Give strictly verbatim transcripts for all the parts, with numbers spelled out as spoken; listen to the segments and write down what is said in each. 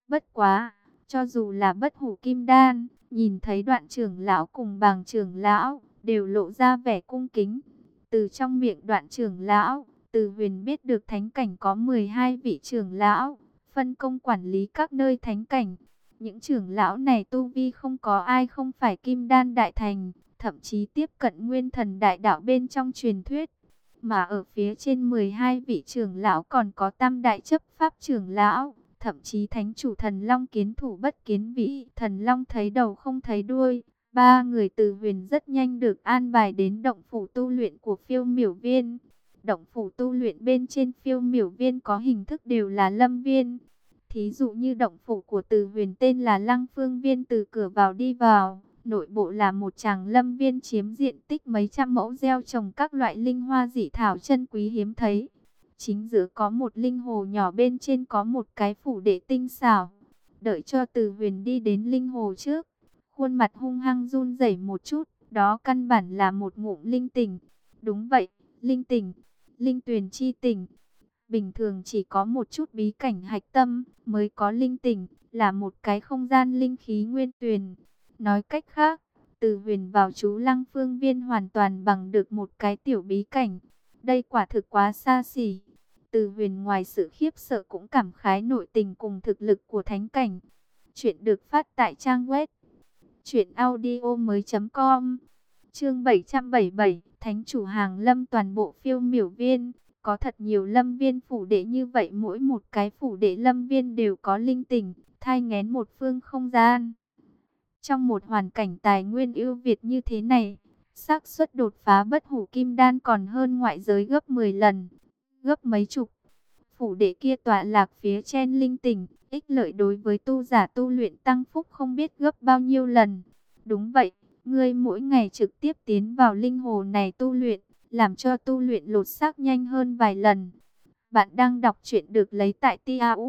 Bất quá, cho dù là Bất Hủ Kim Đan, nhìn thấy Đoạn trưởng lão cùng Bàng trưởng lão, đều lộ ra vẻ cung kính. Từ trong miệng Đoạn trưởng lão, Từ Huyền biết được thánh cảnh có mười hai vị trưởng lão, phân công quản lý các nơi thánh cảnh. Những trưởng lão này tu vi không có ai không phải Kim Đan đại thành, thậm chí tiếp cận Nguyên Thần đại đạo bên trong truyền thuyết. Mà ở phía trên mười hai vị trưởng lão còn có Tam đại chấp pháp trưởng lão, thậm chí thánh chủ Thần Long kiến thủ bất kiến vĩ, Thần Long thấy đầu không thấy đuôi. Ba người Từ Huyền rất nhanh được an bài đến động phủ tu luyện của Phiêu Miểu Viên. Động phủ tu luyện bên trên Phiêu Miểu Viên có hình thức đều là lâm viên. Thí dụ như động phủ của Từ Huyền tên là Lăng Phương Viên, từ cửa vào đi vào, nội bộ là một tràng lâm viên chiếm diện tích mấy trăm mẫu, gieo trồng các loại linh hoa dị thảo chân quý hiếm thấy. Chính giữa có một linh hồ nhỏ, bên trên có một cái phủ đệ tinh xảo. Đợi cho Từ Huyền đi đến linh hồ trước, khuôn mặt hung hăng run rẩy một chút, đó căn bản là một ngụm linh tỉnh. Đúng vậy, linh tỉnh, linh tuyền chi tỉnh. Bình thường chỉ có một chút bí cảnh hạch tâm mới có linh tỉnh, là một cái không gian linh khí nguyên tuyền. Nói cách khác, Từ Huyền vào chú Lăng Phương Viên hoàn toàn bằng được một cái tiểu bí cảnh. Đây quả thực quá xa xỉ. Từ Huyền ngoài sự khiếp sợ cũng cảm khái nội tình cùng thực lực của thánh cảnh. Chuyện được phát tại trang web truyện audio mới chấm com. Chương bảy trăm bảy mươi bảy, Thánh chủ hàng lâm toàn bộ Phiêu Miểu Viên. Có thật nhiều lâm viên phủ đệ như vậy, mỗi một cái phủ đệ lâm viên đều có linh tỉnh, thai nghén một phương không gian. Trong một hoàn cảnh tài nguyên ưu việt như thế này, xác suất đột phá Bất Hủ Kim Đan còn hơn ngoại giới gấp mười lần, gấp mấy chục. Phủ đệ kia tọa lạc phía trên linh tỉnh, ích lợi đối với tu giả tu luyện tăng phúc không biết gấp bao nhiêu lần. Đúng vậy, ngươi mỗi ngày trực tiếp tiến vào linh hồ này tu luyện, làm cho tu luyện lột xác nhanh hơn vài lần. Bạn đang đọc truyện được lấy tại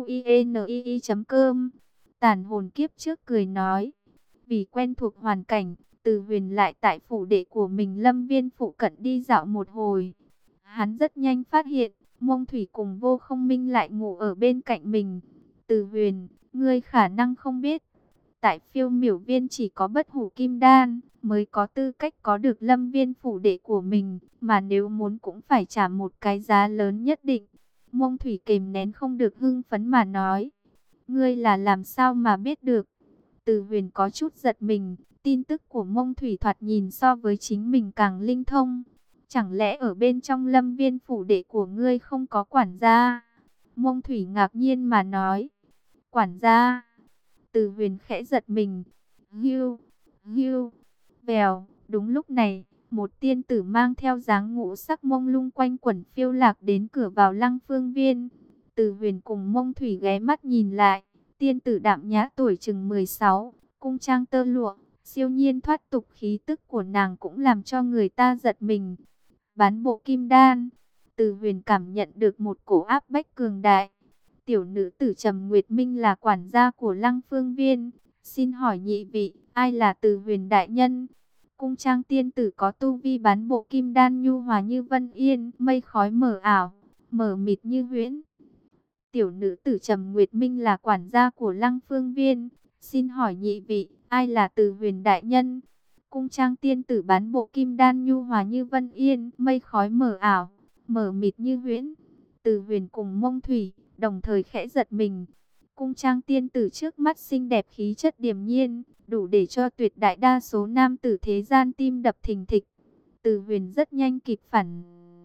tauinii chấm com. Tàn hồn kiếp trước cười nói, vì quen thuộc hoàn cảnh, Từ Huyền lại tại phủ đệ của mình lâm viên phụ cận đi dạo một hồi. Hắn rất nhanh phát hiện, Mông Thủy cùng Vô Không Minh lại ngủ ở bên cạnh mình. Từ Huyền, ngươi khả năng không biết, tại Phiêu Miểu Viên chỉ có Bất Hủ Kim Đan mới có tư cách có được lâm viên phủ đệ của mình, mà nếu muốn cũng phải trả một cái giá lớn nhất định. Mông Thủy kìm nén không được hưng phấn mà nói, ngươi là làm sao mà biết được? Từ Huyền có chút giật mình, tin tức của Mông Thủy thoạt nhìn so với chính mình càng linh thông. Chẳng lẽ ở bên trong lâm viên phủ đệ của ngươi không có quản gia? Mông Thủy ngạc nhiên mà nói, quản gia? Từ Huyền khẽ giật mình. Hưu, hưu, vèo. Đúng lúc này, một tiên tử mang theo dáng ngũ sắc mông lung quanh quẩn phiêu lạc đến cửa vào Lăng Phương Viên. Từ Huyền cùng Mông Thủy ghé mắt nhìn lại. Tiên tử đạm nhã tuổi chừng mười sáu, cung trang tơ lụa, siêu nhiên thoát tục, khí tức của nàng cũng làm cho người ta giật mình. Bán bộ kim đan. Từ Huyền cảm nhận được một cổ áp bách cường đại. Tiểu nữ tử Trầm Nguyệt Minh là quản gia của Lăng Phương Viên. Xin hỏi nhị vị, ai là Từ Huyền đại nhân? Cung trang tiên tử có tu vi bán bộ kim đan, nhu hòa như vân yên, mây khói mờ ảo, mờ mịt như huyễn. Tiểu nữ tử Trầm Nguyệt Minh là quản gia của Lăng Phương Viên. Xin hỏi nhị vị, ai là Từ Huyền đại nhân? Cung trang tiên tử bán bộ kim đan, nhu hòa như vân yên, mây khói mờ ảo, mờ mịt như huyễn. Từ Huyền cùng Mông Thủy đồng thời khẽ giật mình. Cung trang tiên tử trước mắt xinh đẹp, khí chất điềm nhiên, đủ để cho tuyệt đại đa số nam tử thế gian tim đập thình thịch. Từ Huyền rất nhanh kịp phản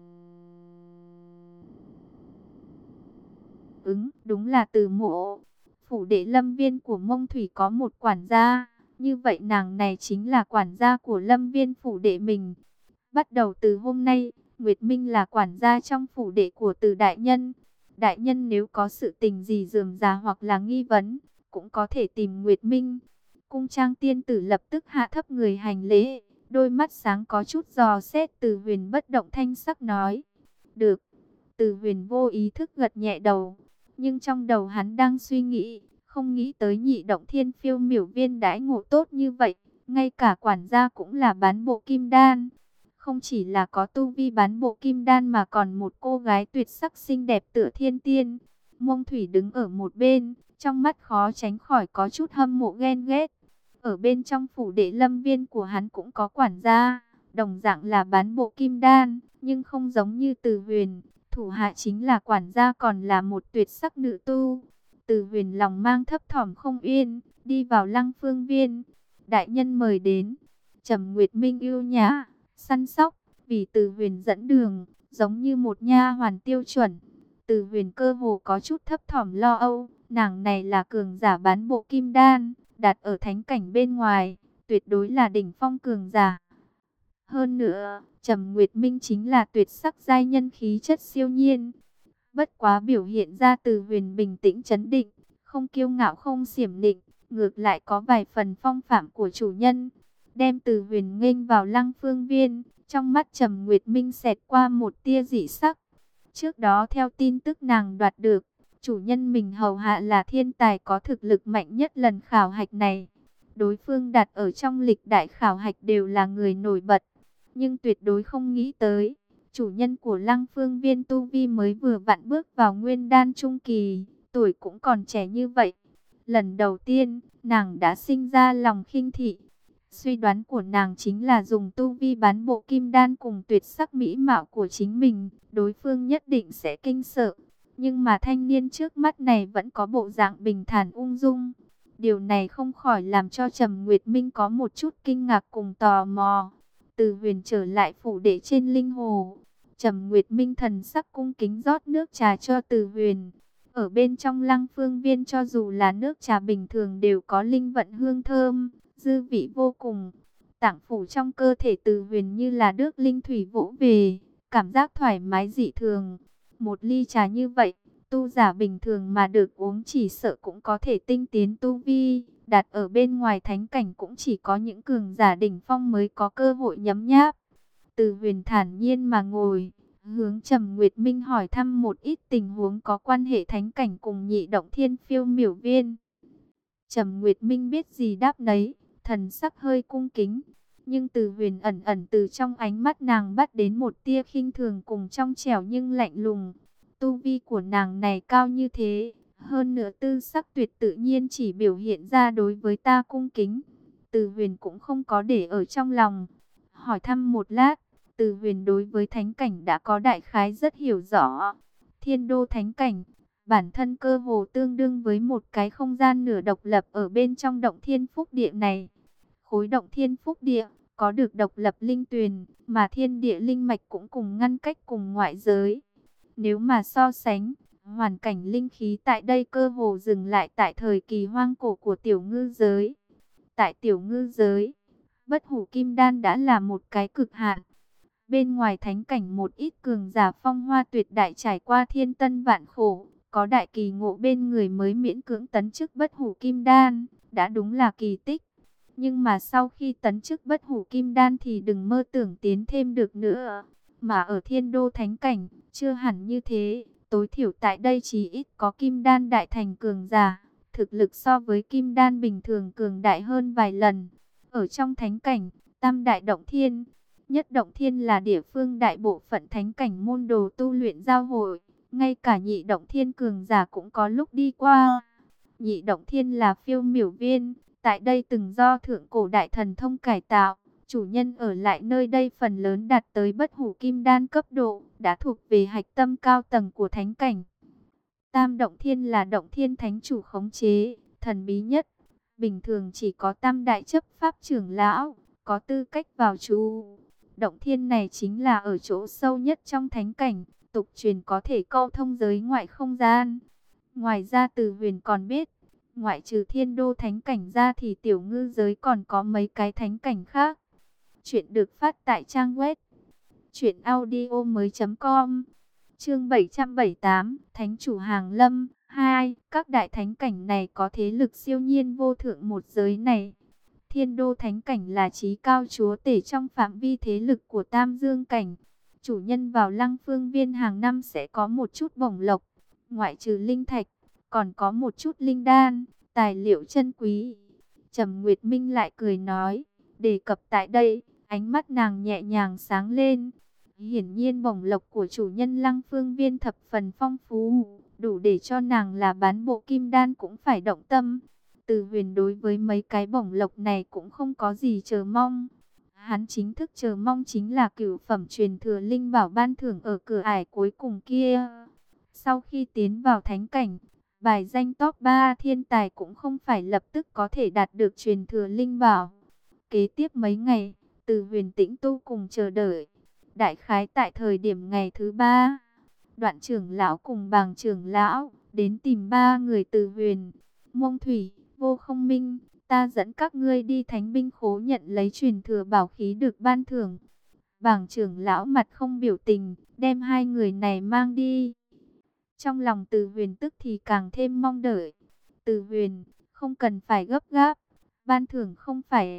ứng, đúng là Từ mộ. Phủ đệ lâm viên của Mông Thủy có một quản gia, như vậy nàng này chính là quản gia của lâm viên phủ đệ mình. Bắt đầu từ hôm nay, Nguyệt Minh là quản gia trong phủ đệ của Từ đại nhân. Đại nhân nếu có sự tình gì rườm rà hoặc là nghi vấn, cũng có thể tìm Nguyệt Minh. Cung trang tiên tử lập tức hạ thấp người hành lễ, đôi mắt sáng có chút dò xét. Từ Huyền bất động thanh sắc nói, được. Từ Huyền vô ý thức gật nhẹ đầu, nhưng trong đầu hắn đang suy nghĩ, không nghĩ tới nhị động thiên Phiêu Miểu Viên đãi ngộ tốt như vậy, ngay cả quản gia cũng là bán bộ kim đan. Không chỉ là có tu vi bán bộ kim đan mà còn một cô gái tuyệt sắc xinh đẹp tựa thiên tiên. Mông Thủy đứng ở một bên, trong mắt khó tránh khỏi có chút hâm mộ ghen ghét. Ở bên trong phủ đệ lâm viên của hắn cũng có quản gia, đồng dạng là bán bộ kim đan, nhưng không giống như Từ Huyền. Thủ hạ chính là quản gia còn là một tuyệt sắc nữ tu. Từ Huyền lòng mang thấp thỏm không yên, đi vào Lăng Phương Viên. Đại nhân mời đến. Trầm Nguyệt Minh yêu nhã, săn sóc, vì Từ Huyền dẫn đường, giống như một nha hoàn tiêu chuẩn. Từ Huyền cơ hồ có chút thấp thỏm lo âu, nàng này là cường giả bán bộ kim đan, đặt ở thánh cảnh bên ngoài, tuyệt đối là đỉnh phong cường giả. Hơn nữa, Trầm Nguyệt Minh chính là tuyệt sắc giai nhân khí chất siêu nhiên. Bất quá biểu hiện ra Từ Huyền bình tĩnh trấn định, không kiêu ngạo không xiểm nịnh, ngược lại có vài phần phong phạm của chủ nhân. Đem Từ Huyền nghênh vào Lăng Phương Viên, trong mắt Trầm Nguyệt Minh xẹt qua một tia dị sắc. Trước đó theo tin tức nàng đoạt được, chủ nhân mình hầu hạ là thiên tài có thực lực mạnh nhất lần khảo hạch này. Đối phương đặt ở trong lịch đại khảo hạch đều là người nổi bật, nhưng tuyệt đối không nghĩ tới, chủ nhân của Lăng Phương Viên tu vi mới vừa vặn bước vào nguyên đan trung kỳ, tuổi cũng còn trẻ như vậy. Lần đầu tiên, nàng đã sinh ra lòng khinh thị. Suy đoán của nàng chính là dùng tu vi bán bộ kim đan cùng tuyệt sắc mỹ mạo của chính mình, đối phương nhất định sẽ kinh sợ. Nhưng mà thanh niên trước mắt này vẫn có bộ dạng bình thản ung dung. Điều này không khỏi làm cho Trầm Nguyệt Minh có một chút kinh ngạc cùng tò mò. Từ Huyền trở lại phủ đệ trên linh hồ. Trầm Nguyệt Minh thần sắc cung kính rót nước trà cho Từ Huyền. Ở bên trong Lăng Phương Viên cho dù là nước trà bình thường đều có linh vận hương thơm, dư vị vô cùng. Tạng phủ trong cơ thể Từ Huyền như là nước linh thủy vỗ về, cảm giác thoải mái dị thường. Một ly trà như vậy, tu giả bình thường mà được uống chỉ sợ cũng có thể tinh tiến tu vi, đặt ở bên ngoài thánh cảnh cũng chỉ có những cường giả đỉnh phong mới có cơ hội nhấm nháp. Từ Huyền thản nhiên mà ngồi, hướng Trầm Nguyệt Minh hỏi thăm một ít tình huống có quan hệ thánh cảnh cùng Nhị Động Thiên Phiêu Miểu Viên. Trầm Nguyệt Minh biết gì đáp nấy, thần sắc hơi cung kính, nhưng Từ Huyền ẩn ẩn từ trong ánh mắt nàng bắt đến một tia khinh thường cùng trong trẻo nhưng lạnh lùng. Tu vi của nàng này cao như thế, hơn nữa tư sắc tuyệt tự nhiên chỉ biểu hiện ra đối với ta cung kính. Từ Huyền cũng không có để ở trong lòng. Hỏi thăm một lát, Từ Huyền đối với thánh cảnh đã có đại khái rất hiểu rõ. Thiên đô thánh cảnh, bản thân cơ hồ tương đương với một cái không gian nửa độc lập ở bên trong động thiên phúc địa này. Khối động thiên phúc địa có được độc lập linh tuyền, mà thiên địa linh mạch cũng cùng ngăn cách cùng ngoại giới. Nếu mà so sánh, hoàn cảnh linh khí tại đây cơ hồ dừng lại tại thời kỳ hoang cổ của tiểu ngư giới. Tại tiểu ngư giới, bất hủ kim đan đã là một cái cực hạn. Bên ngoài thánh cảnh một ít cường giả phong hoa tuyệt đại trải qua thiên tân vạn khổ, có đại kỳ ngộ bên người mới miễn cưỡng tấn chức bất hủ kim đan, đã đúng là kỳ tích. Nhưng mà sau khi tấn chức bất hủ kim đan thì đừng mơ tưởng tiến thêm được nữa. Mà ở thiên đô thánh cảnh, chưa hẳn như thế, tối thiểu tại đây chỉ ít có kim đan đại thành cường giả, thực lực so với kim đan bình thường cường đại hơn vài lần. Ở trong thánh cảnh, tam đại động thiên, nhất động thiên là địa phương đại bộ phận thánh cảnh môn đồ tu luyện giao hội, ngay cả nhị động thiên cường giả cũng có lúc đi qua. Nhị động thiên là Phiêu Miểu Viên, tại đây từng do thượng cổ đại thần thông cải tạo, chủ nhân ở lại nơi đây phần lớn đạt tới bất hủ kim đan cấp độ, đã thuộc về hạch tâm cao tầng của thánh cảnh. Tam động thiên là động thiên thánh chủ khống chế, thần bí nhất, bình thường chỉ có tam đại chấp pháp trưởng lão có tư cách vào trú. Động thiên này chính là ở chỗ sâu nhất trong thánh cảnh, tục truyền có thể câu thông giới ngoại không gian. Ngoài ra Từ Huyền còn biết, ngoại trừ thiên đô thánh cảnh ra thì tiểu ngư giới còn có mấy cái thánh cảnh khác. Chuyện được phát tại trang web truyện audio mới chấm com. Chương bảy trăm bảy mươi tám, Thánh chủ Hàng Lâm hai. Các đại thánh cảnh này có thế lực siêu nhiên vô thượng một giới này. Thiên đô thánh cảnh là chí cao chúa tể trong phạm vi thế lực của Tam Dương cảnh. Chủ nhân vào Lăng Phương Viên hàng năm sẽ có một chút bổng lộc, ngoại trừ linh thạch, còn có một chút linh đan, tài liệu chân quý. Trầm Nguyệt Minh lại cười nói, đề cập tại đây, ánh mắt nàng nhẹ nhàng sáng lên. Hiển nhiên bổng lộc của chủ nhân Lăng Phương Viên thập phần phong phú, đủ để cho nàng là bán bộ kim đan cũng phải động tâm. Từ Huyền đối với mấy cái bổng lộc này cũng không có gì chờ mong. Hắn chính thức chờ mong chính là cửu phẩm truyền thừa linh bảo ban thưởng ở cửa ải cuối cùng kia. Sau khi tiến vào thánh cảnh, bài danh top ba thiên tài cũng không phải lập tức có thể đạt được truyền thừa linh bảo. Kế tiếp mấy ngày, Từ Huyền tĩnh tu cùng chờ đợi. Đại khái tại thời điểm ngày thứ ba, Đoạn trưởng lão cùng Bàng trưởng lão đến tìm ba người Từ Huyền. Mông Thủy, Vô Không Minh, ta dẫn các ngươi đi thánh binh khố nhận lấy truyền thừa bảo khí được ban thưởng. Bàng trưởng lão mặt không biểu tình, đem hai người này mang đi. Trong lòng Từ Huyền tức thì càng thêm mong đợi. Từ Huyền, không cần phải gấp gáp, ban thưởng không phải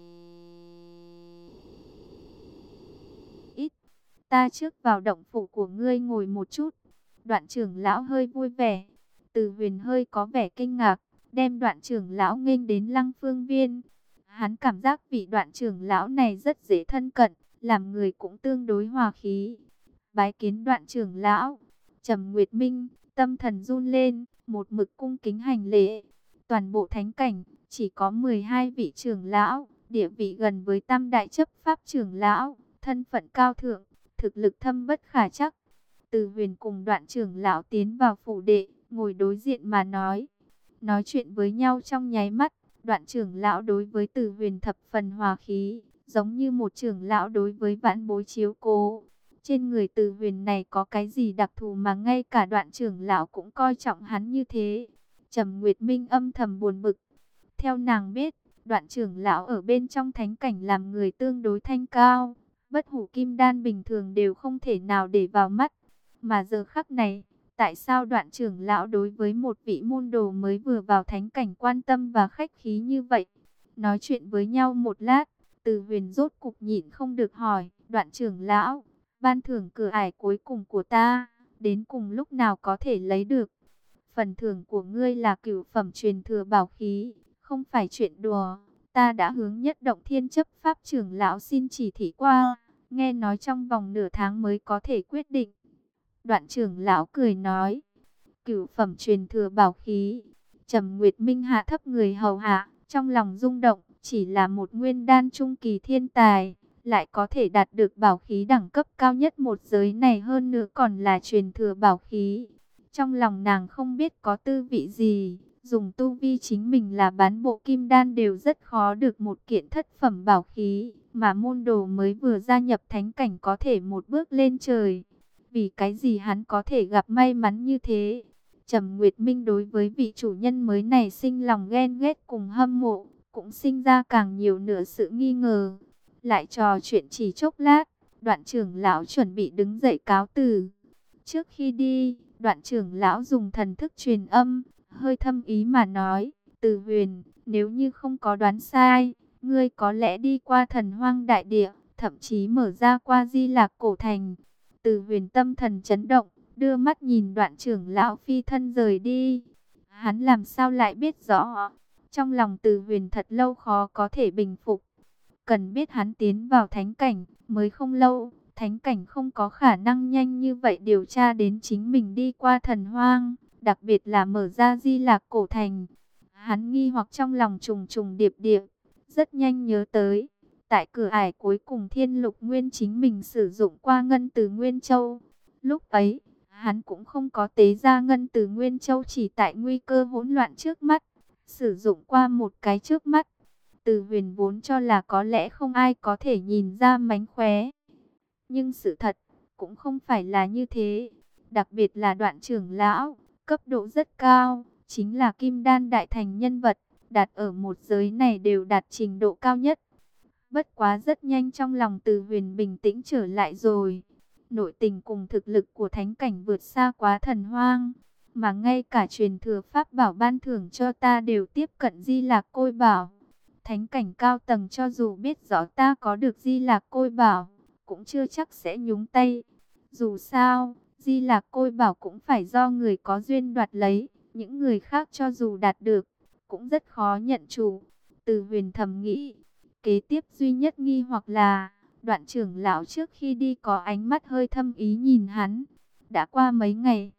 ít. Ta trước vào động phủ của ngươi ngồi một chút. Đoạn trưởng lão hơi vui vẻ. Từ Huyền hơi có vẻ kinh ngạc, đem Đoạn trưởng lão nghênh đến Lăng Phương Viên. Hắn cảm giác vị Đoạn trưởng lão này rất dễ thân cận, làm người cũng tương đối hòa khí. Bái kiến Đoạn trưởng lão. Trầm Nguyệt Minh tâm thần run lên, một mực cung kính hành lễ. Toàn bộ thánh cảnh chỉ có mười hai vị trưởng lão, địa vị gần với tam đại chấp pháp trưởng lão, thân phận cao thượng, thực lực thâm bất khả trắc. Từ Huyền cùng Đoạn trưởng lão tiến vào phủ đệ, ngồi đối diện mà nói. Nói chuyện với nhau trong nháy mắt, Đoạn trưởng lão đối với Từ Huyền thập phần hòa khí, giống như một trưởng lão đối với vãn bối chiếu cố. Trên người Từ Huyền này có cái gì đặc thù mà ngay cả Đoạn trưởng lão cũng coi trọng hắn như thế? Trầm Nguyệt Minh âm thầm buồn bực. Theo nàng biết, Đoạn trưởng lão ở bên trong thánh cảnh làm người tương đối thanh cao, bất hủ kim đan bình thường đều không thể nào để vào mắt. Mà giờ khắc này, tại sao Đoạn trưởng lão đối với một vị môn đồ mới vừa vào thánh cảnh quan tâm và khách khí như vậy? Nói chuyện với nhau một lát, Từ Huyền rốt cục nhịn không được hỏi, Đoạn trưởng lão, ban thưởng cửa ải cuối cùng của ta, đến cùng lúc nào có thể lấy được? Phần thưởng của ngươi là cửu phẩm truyền thừa bảo khí, không phải chuyện đùa. Ta đã hướng Nhất Động Thiên chấp pháp trưởng lão xin chỉ thị qua, nghe nói trong vòng nửa tháng mới có thể quyết định. Đoạn trưởng lão cười nói, cửu phẩm truyền thừa bảo khí. Trầm Nguyệt Minh hạ thấp người hầu hạ, trong lòng rung động, chỉ là một nguyên đan trung kỳ thiên tài, lại có thể đạt được bảo khí đẳng cấp cao nhất một giới này, hơn nữa còn là truyền thừa bảo khí. Trong lòng nàng không biết có tư vị gì, dùng tu vi chính mình là bán bộ kim đan đều rất khó được một kiện thất phẩm bảo khí, mà môn đồ mới vừa gia nhập thánh cảnh có thể một bước lên trời. Vì cái gì hắn có thể gặp may mắn như thế? Trầm Nguyệt Minh đối với vị chủ nhân mới này sinh lòng ghen ghét cùng hâm mộ, cũng sinh ra càng nhiều nửa sự nghi ngờ. Lại trò chuyện chỉ chốc lát, Đoạn trưởng lão chuẩn bị đứng dậy cáo từ. Trước khi đi, Đoạn trưởng lão dùng thần thức truyền âm, hơi thâm ý mà nói, Từ Huyền, nếu như không có đoán sai, ngươi có lẽ đi qua Thần Hoang đại địa, thậm chí mở ra qua Di Lạc cổ thành. Từ Huyền tâm thần chấn động, đưa mắt nhìn Đoạn trưởng lão phi thân rời đi. Hắn làm sao lại biết rõ? Trong lòng Từ Huyền thật lâu khó có thể bình phục. Cần biết hắn tiến vào thánh cảnh mới không lâu, thánh cảnh không có khả năng nhanh như vậy điều tra đến chính mình đi qua Thần Hoang, đặc biệt là mở ra Di Lạc cổ thành. Hắn nghi hoặc trong lòng trùng trùng điệp điệp, rất nhanh nhớ tới, tại cửa ải cuối cùng Thiên Lục Nguyên chính mình sử dụng qua ngân từ Nguyên Châu. Lúc ấy, hắn cũng không có tế ra ngân từ Nguyên Châu, chỉ tại nguy cơ hỗn loạn trước mắt, sử dụng qua một cái trước mắt. Từ Huyền vốn cho là có lẽ không ai có thể nhìn ra mánh khóe. Nhưng sự thật cũng không phải là như thế. Đặc biệt là Đoạn trưởng lão, cấp độ rất cao, chính là Kim Đan đại thành nhân vật, đạt ở một giới này đều đạt trình độ cao nhất. Bất quá rất nhanh trong lòng Từ Huyền bình tĩnh trở lại rồi. Nội tình cùng thực lực của thánh cảnh vượt xa quá Thần Hoang, mà ngay cả truyền thừa pháp bảo ban thưởng cho ta đều tiếp cận Di Lạc Côi Bảo. Thánh cảnh cao tầng cho dù biết rõ ta có được Di Lạc Côi Bảo, cũng chưa chắc sẽ nhúng tay. Dù sao, Di Lạc Côi Bảo cũng phải do người có duyên đoạt lấy, những người khác cho dù đạt được, cũng rất khó nhận chủ. Từ Huyền thầm nghĩ, kế tiếp duy nhất nghi hoặc là, Đoạn trưởng lão trước khi đi có ánh mắt hơi thâm ý nhìn hắn. Đã qua mấy ngày,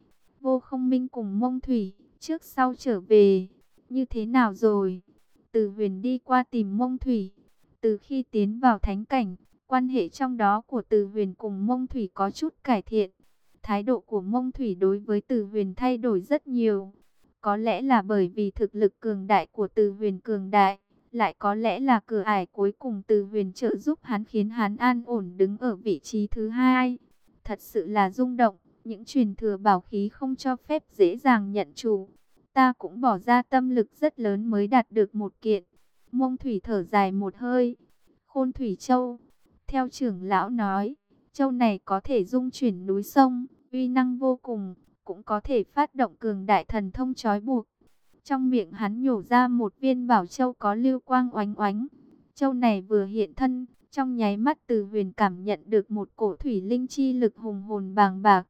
Vô Không Minh cùng Mông Thủy, trước sau trở về, như thế nào rồi? Từ Huyền đi qua tìm Mông Thủy. Từ khi tiến vào thánh cảnh, quan hệ trong đó của Từ Huyền cùng Mông Thủy có chút cải thiện. Thái độ của Mông Thủy đối với Từ Huyền thay đổi rất nhiều. Có lẽ là bởi vì thực lực cường đại của Từ Huyền cường đại, lại có lẽ là cửa ải cuối cùng Từ Huyền trợ giúp hắn khiến hắn an ổn đứng ở vị trí thứ hai. Thật sự là rung động, những truyền thừa bảo khí không cho phép dễ dàng nhận chủ. Ta cũng bỏ ra tâm lực rất lớn mới đạt được một kiện. Mông Thủy thở dài một hơi. Khôn Thủy Châu, theo trưởng lão nói, châu này có thể dung chuyển núi sông, uy năng vô cùng, cũng có thể phát động cường đại thần thông trói buộc. Trong miệng hắn nhổ ra một viên bảo châu có lưu quang oánh oánh. Châu này vừa hiện thân, trong nháy mắt Từ Huyền cảm nhận được một cổ thủy linh chi lực hùng hồn bàng bạc.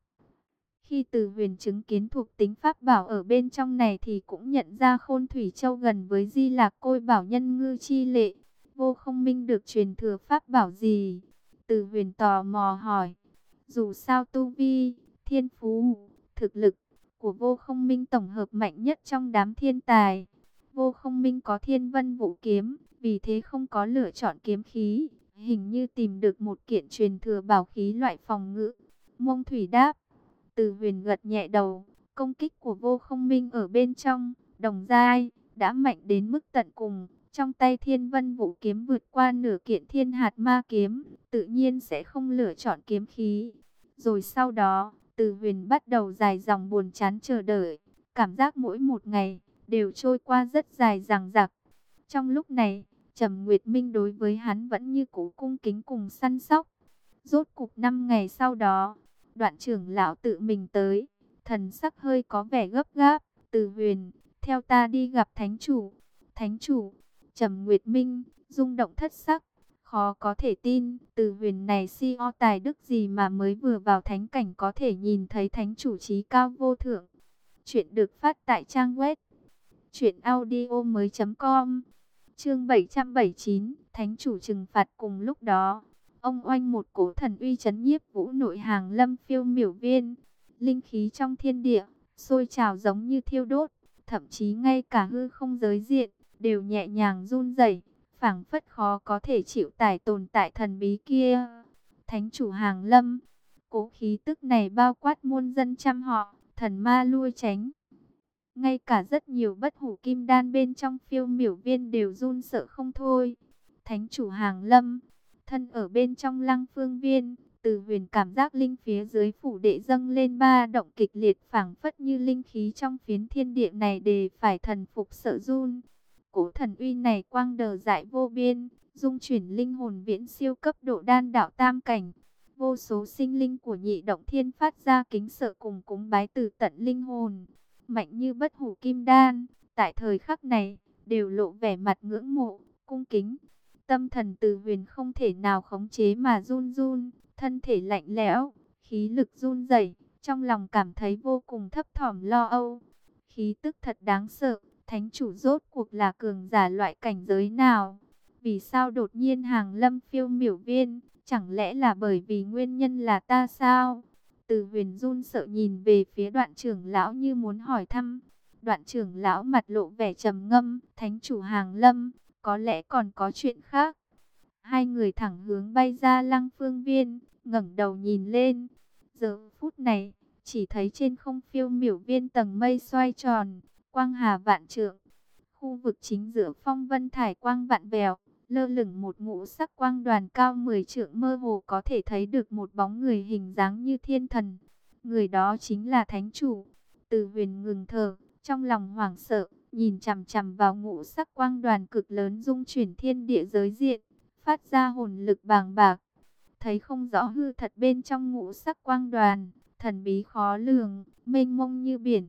Khi Từ Huyền chứng kiến thuộc tính pháp bảo ở bên trong này thì cũng nhận ra Khôn Thủy Châu gần với Di Lạc Côi Bảo Nhân Ngư chi lệ. Vô Không Minh được truyền thừa pháp bảo gì? Từ Huyền tò mò hỏi. Dù sao tu vi, thiên phú, thực lực của Vô Không Minh tổng hợp mạnh nhất trong đám thiên tài. Vô Không Minh có Thiên Vân Vũ Kiếm, vì thế không có lựa chọn kiếm khí. Hình như tìm được một kiện truyền thừa bảo khí loại phòng ngự. Mông Thủy đáp. Từ Huyền gật nhẹ đầu. Công kích của Vô Không Minh ở bên trong đồng giai đã mạnh đến mức tận cùng. Trong tay Thiên Vân Vũ Kiếm vượt qua nửa kiện Thiên Hạt Ma Kiếm, tự nhiên sẽ không lựa chọn kiếm khí. Rồi sau đó, Từ Huyền bắt đầu dài dòng buồn chán chờ đợi. Cảm giác mỗi một ngày đều trôi qua rất dài dằng dặc. Trong lúc này, Trầm Nguyệt Minh đối với hắn vẫn như cũ cung kính cùng săn sóc. Rốt cục năm ngày sau đó, Đoạn trưởng lão tự mình tới, thần sắc hơi có vẻ gấp gáp. Từ Huyền, theo ta đi gặp thánh chủ. Thánh chủ? Trầm Nguyệt Minh rung động thất sắc, khó có thể tin. Từ Huyền này si o tài đức gì mà mới vừa vào thánh cảnh có thể nhìn thấy thánh chủ trí cao vô thượng. Chuyện được phát tại trang web truyện audio mới chấm com. Chương bảy trăm bảy mươi chín, thánh chủ trừng phạt. Cùng lúc đó, ông oanh một cổ thần uy trấn nhiếp vũ nội hàng lâm phiêu miểu viên. Linh khí trong thiên địa sôi trào giống như thiêu đốt, thậm chí ngay cả hư không giới diện đều nhẹ nhàng run rẩy, phảng phất khó có thể chịu tải tồn tại thần bí kia. Thánh chủ hàng lâm, cố khí tức này bao quát muôn dân trăm họ, thần ma lui tránh. Ngay cả rất nhiều bất hủ kim đan bên trong phiêu miểu viên đều run sợ không thôi. Thánh chủ hàng lâm, thân ở bên trong Lăng Phương Viên, Từ Huyền cảm giác linh phía dưới phủ đệ dâng lên ba động kịch liệt, phảng phất như linh khí trong phiến thiên địa này đều phải thần phục sợ run. Cổ thần uy này quang đờ dại vô biên, dung chuyển linh hồn viễn siêu cấp độ đan đạo tam cảnh. Vô số sinh linh của Nhị Động Thiên phát ra kính sợ cùng cúng bái từ tận linh hồn. Mạnh như bất hủ kim đan, tại thời khắc này, đều lộ vẻ mặt ngưỡng mộ, cung kính. Tâm thần Từ Huyền không thể nào khống chế mà run run, thân thể lạnh lẽo, khí lực run rẩy, trong lòng cảm thấy vô cùng thấp thỏm lo âu. Khí tức thật đáng sợ, thánh chủ rốt cuộc là cường giả loại cảnh giới nào? Vì sao đột nhiên hàng lâm phiêu miểu viên? Chẳng lẽ là bởi vì nguyên nhân là ta sao? Từ Huyền run sợ nhìn về phía Đoạn trưởng lão như muốn hỏi thăm. Đoạn trưởng lão mặt lộ vẻ trầm ngâm, thánh chủ hàng lâm, có lẽ còn có chuyện khác. Hai người thẳng hướng bay ra Lăng Phương Viên, ngẩng đầu nhìn lên. Giờ phút này, chỉ thấy trên không phiêu miểu viên tầng mây xoay tròn, quang hà vạn trượng. Khu vực chính giữa phong vân thải quang vạn vẹo, lơ lửng một ngũ sắc quang đoàn cao mười trượng, mơ hồ có thể thấy được một bóng người hình dáng như thiên thần. Người đó chính là thánh chủ. Từ Huyền ngừng thở, trong lòng hoảng sợ, nhìn chằm chằm vào ngũ sắc quang đoàn cực lớn dung chuyển thiên địa giới diện, phát ra hồn lực bàng bạc. Thấy không rõ hư thật bên trong ngũ sắc quang đoàn, thần bí khó lường, mênh mông như biển.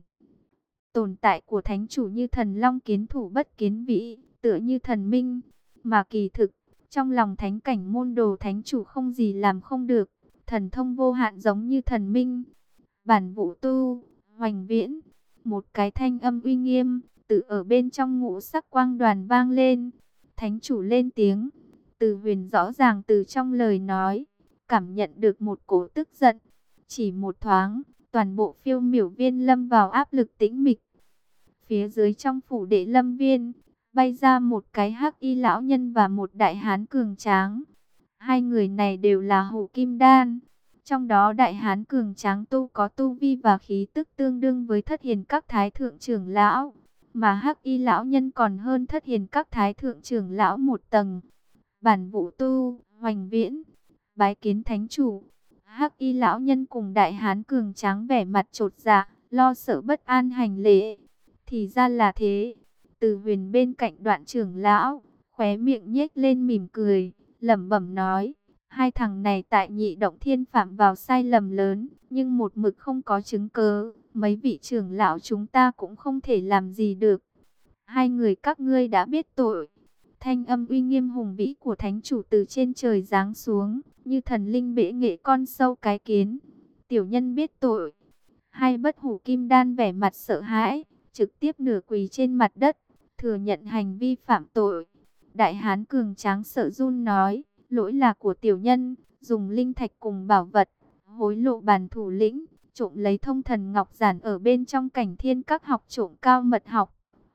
Tồn tại của thánh chủ như thần long kiến thủ bất kiến vĩ, tựa như thần minh. Mà kỳ thực, trong lòng thánh cảnh môn đồ thánh chủ không gì làm không được, thần thông vô hạn giống như thần minh. Bản Vũ Tu, Hoành Viễn, một cái thanh âm uy nghiêm, tự ở bên trong ngũ sắc quang đoàn vang lên. Thánh chủ lên tiếng, Từ Huyền rõ ràng từ trong lời nói, cảm nhận được một cổ tức giận. Chỉ một thoáng, toàn bộ phiêu miểu viên lâm vào áp lực tĩnh mịch. Phía dưới trong phủ đệ lâm viên, bay ra một cái hắc y lão nhân và một đại hán cường tráng. Hai người này đều là hổ kim đan. Trong đó đại hán cường tráng tu có tu vi và khí tức tương đương với thất hiền các thái thượng trưởng lão. Mà hắc y lão nhân còn hơn thất hiền các thái thượng trưởng lão một tầng. Bản Vũ Tu, Hoành Viễn, bái kiến thánh chủ. Hắc y lão nhân cùng đại hán cường tráng vẻ mặt chột dạ, lo sợ bất an hành lễ. Thì ra là thế. Từ Huyền bên cạnh Đoạn trưởng lão, khóe miệng nhếch lên mỉm cười, lẩm bẩm nói: hai thằng này tại Nhị Động Thiên phạm vào sai lầm lớn, nhưng một mực không có chứng cớ, mấy vị trưởng lão chúng ta cũng không thể làm gì được. Hai người các ngươi đã biết tội. Thanh âm uy nghiêm hùng vĩ của thánh chủ từ trên trời giáng xuống, như thần linh bệ nghệ con sâu cái kiến. Tiểu nhân biết tội. Hai bất hủ kim đan vẻ mặt sợ hãi, trực tiếp nửa quỳ trên mặt đất, thừa nhận hành vi phạm tội. Đại hán cường tráng sợ run nói: lỗi là của tiểu nhân, dùng linh thạch cùng bảo vật, hối lộ bản thủ lĩnh, trộm lấy thông thần ngọc giản ở bên trong cảnh thiên các học trộm cao mật học.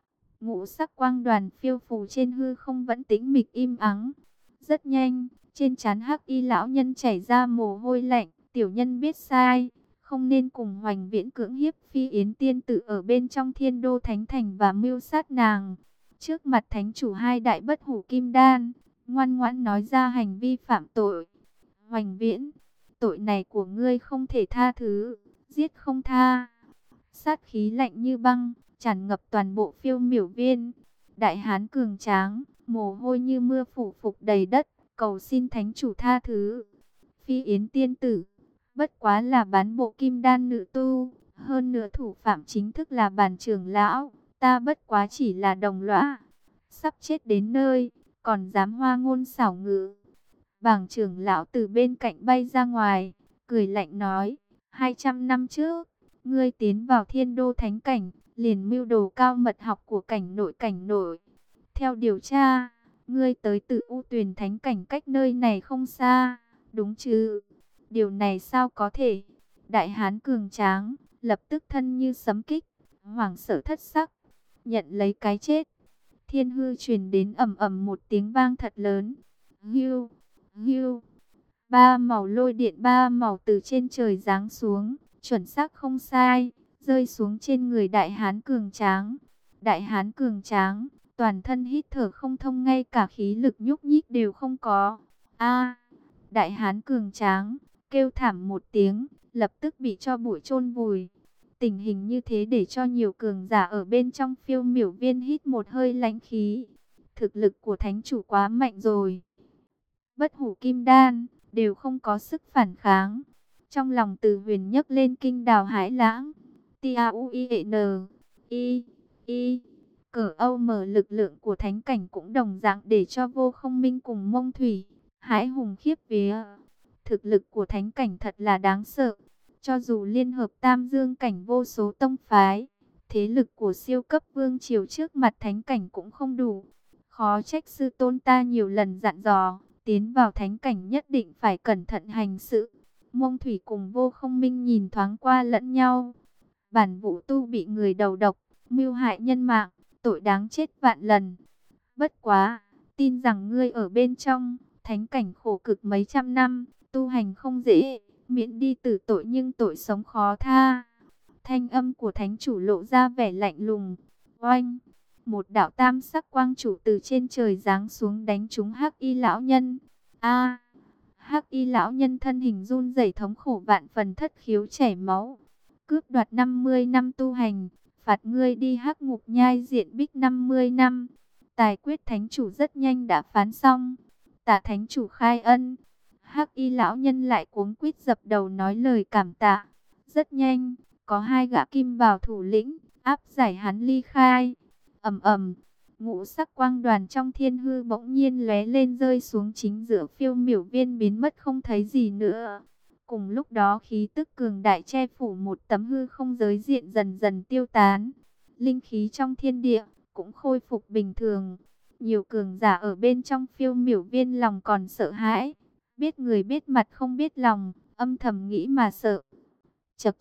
Ngũ sắc quang đoàn phiêu phù trên hư không vẫn tĩnh mịch im ắng. Rất nhanh, trên trán hắc y lão nhân chảy ra mồ hôi lạnh. Tiểu nhân biết sai, không nên cùng Hoành Viễn cưỡng hiếp Phi Yến tiên tử ở bên trong Thiên Đô Thánh Thành và mưu sát nàng. Trước mặt thánh chủ hai đại bất hủ kim đan, ngoan ngoãn nói ra hành vi phạm tội. Hoành Viễn, tội này của ngươi không thể tha thứ, giết không tha. Sát khí lạnh như băng tràn ngập toàn bộ phiêu miểu viên. Đại hán cường tráng, mồ hôi như mưa phủ phục đầy đất, cầu xin thánh chủ tha thứ. Phi Yến tiên tử, bất quá là bán bộ kim đan nữ tu, hơn nữa thủ phạm chính thức là bản trưởng lão, ta bất quá chỉ là đồng lõa. Sắp chết đến nơi, còn dám hoa ngôn xảo ngữ. Bảng trưởng lão từ bên cạnh bay ra ngoài, cười lạnh nói: hai trăm năm trước, ngươi tiến vào Thiên Đô Thánh Cảnh, liền mưu đồ cao mật học của cảnh nội cảnh nội. Theo điều tra, ngươi tới từ U Tuyền Thánh Cảnh cách nơi này không xa, đúng chứ? Điều này sao có thể? Đại hán cường tráng, lập tức thân như sấm kích, hoảng sợ thất sắc, nhận lấy cái chết. Thiên hư truyền đến ầm ầm một tiếng vang thật lớn. Hưu, hưu, ba màu lôi điện ba màu từ trên trời giáng xuống, chuẩn xác không sai, rơi xuống trên người đại hán cường tráng. Đại hán cường tráng, toàn thân hít thở không thông, ngay cả khí lực nhúc nhích đều không có. A, đại hán cường tráng, kêu thảm một tiếng, lập tức bị cho bụi chôn vùi. Tình hình như thế để cho nhiều cường giả ở bên trong phiêu miểu viên hít một hơi lãnh khí. Thực lực của thánh chủ quá mạnh rồi. Bất hủ kim đan, đều không có sức phản kháng. Trong lòng Từ Huyền nhấc lên kinh đào hải lãng. T-A-U-I-E-N I I Cỡ Âu mở lực lượng của thánh cảnh cũng đồng dạng để cho Vô Không Minh cùng Mông Thủy hãi hùng khiếp vía. Thực lực của thánh cảnh thật là đáng sợ. Cho dù liên hợp tam dương cảnh vô số tông phái, thế lực của siêu cấp vương triều trước mặt thánh cảnh cũng không đủ. Khó trách sư tôn ta nhiều lần dặn dò, tiến vào thánh cảnh nhất định phải cẩn thận hành sự. Mông Thủy cùng Vô Không Minh nhìn thoáng qua lẫn nhau. Bản Vũ Tu bị người đầu độc, mưu hại nhân mạng, tội đáng chết vạn lần. Bất quá, tin rằng ngươi ở bên trong thánh cảnh khổ cực mấy trăm năm, tu hành không dễ, miễn đi tử tội nhưng tội sống khó tha. Thanh âm của thánh chủ lộ ra vẻ lạnh lùng. Oanh, một đạo tam sắc quang trụ từ trên trời giáng xuống đánh trúng hắc y lão nhân. A, hắc y lão nhân thân hình run rẩy thống khổ vạn phần, thất khiếu chảy máu. Cướp đoạt năm mươi năm tu hành, phạt ngươi đi hắc ngục nhai diện bích năm mươi năm. Tài quyết thánh chủ rất nhanh đã phán xong. Tạ thánh chủ khai ân. Hắc y lão nhân lại cuống quýt dập đầu nói lời cảm tạ. Rất nhanh, có hai gã kim bào thủ lĩnh áp giải hắn ly khai. Ầm ầm, ngũ sắc quang đoàn trong thiên hư bỗng nhiên lóe lên rơi xuống chính giữa phiêu miểu viên, biến mất không thấy gì nữa. Cùng lúc đó khí tức cường đại che phủ một tấm hư không giới diện dần dần tiêu tán. Linh khí trong thiên địa cũng khôi phục bình thường. Nhiều cường giả ở bên trong phiêu miểu viên lòng còn sợ hãi. Biết người biết mặt không biết lòng, âm thầm nghĩ mà sợ. Chậc chậc,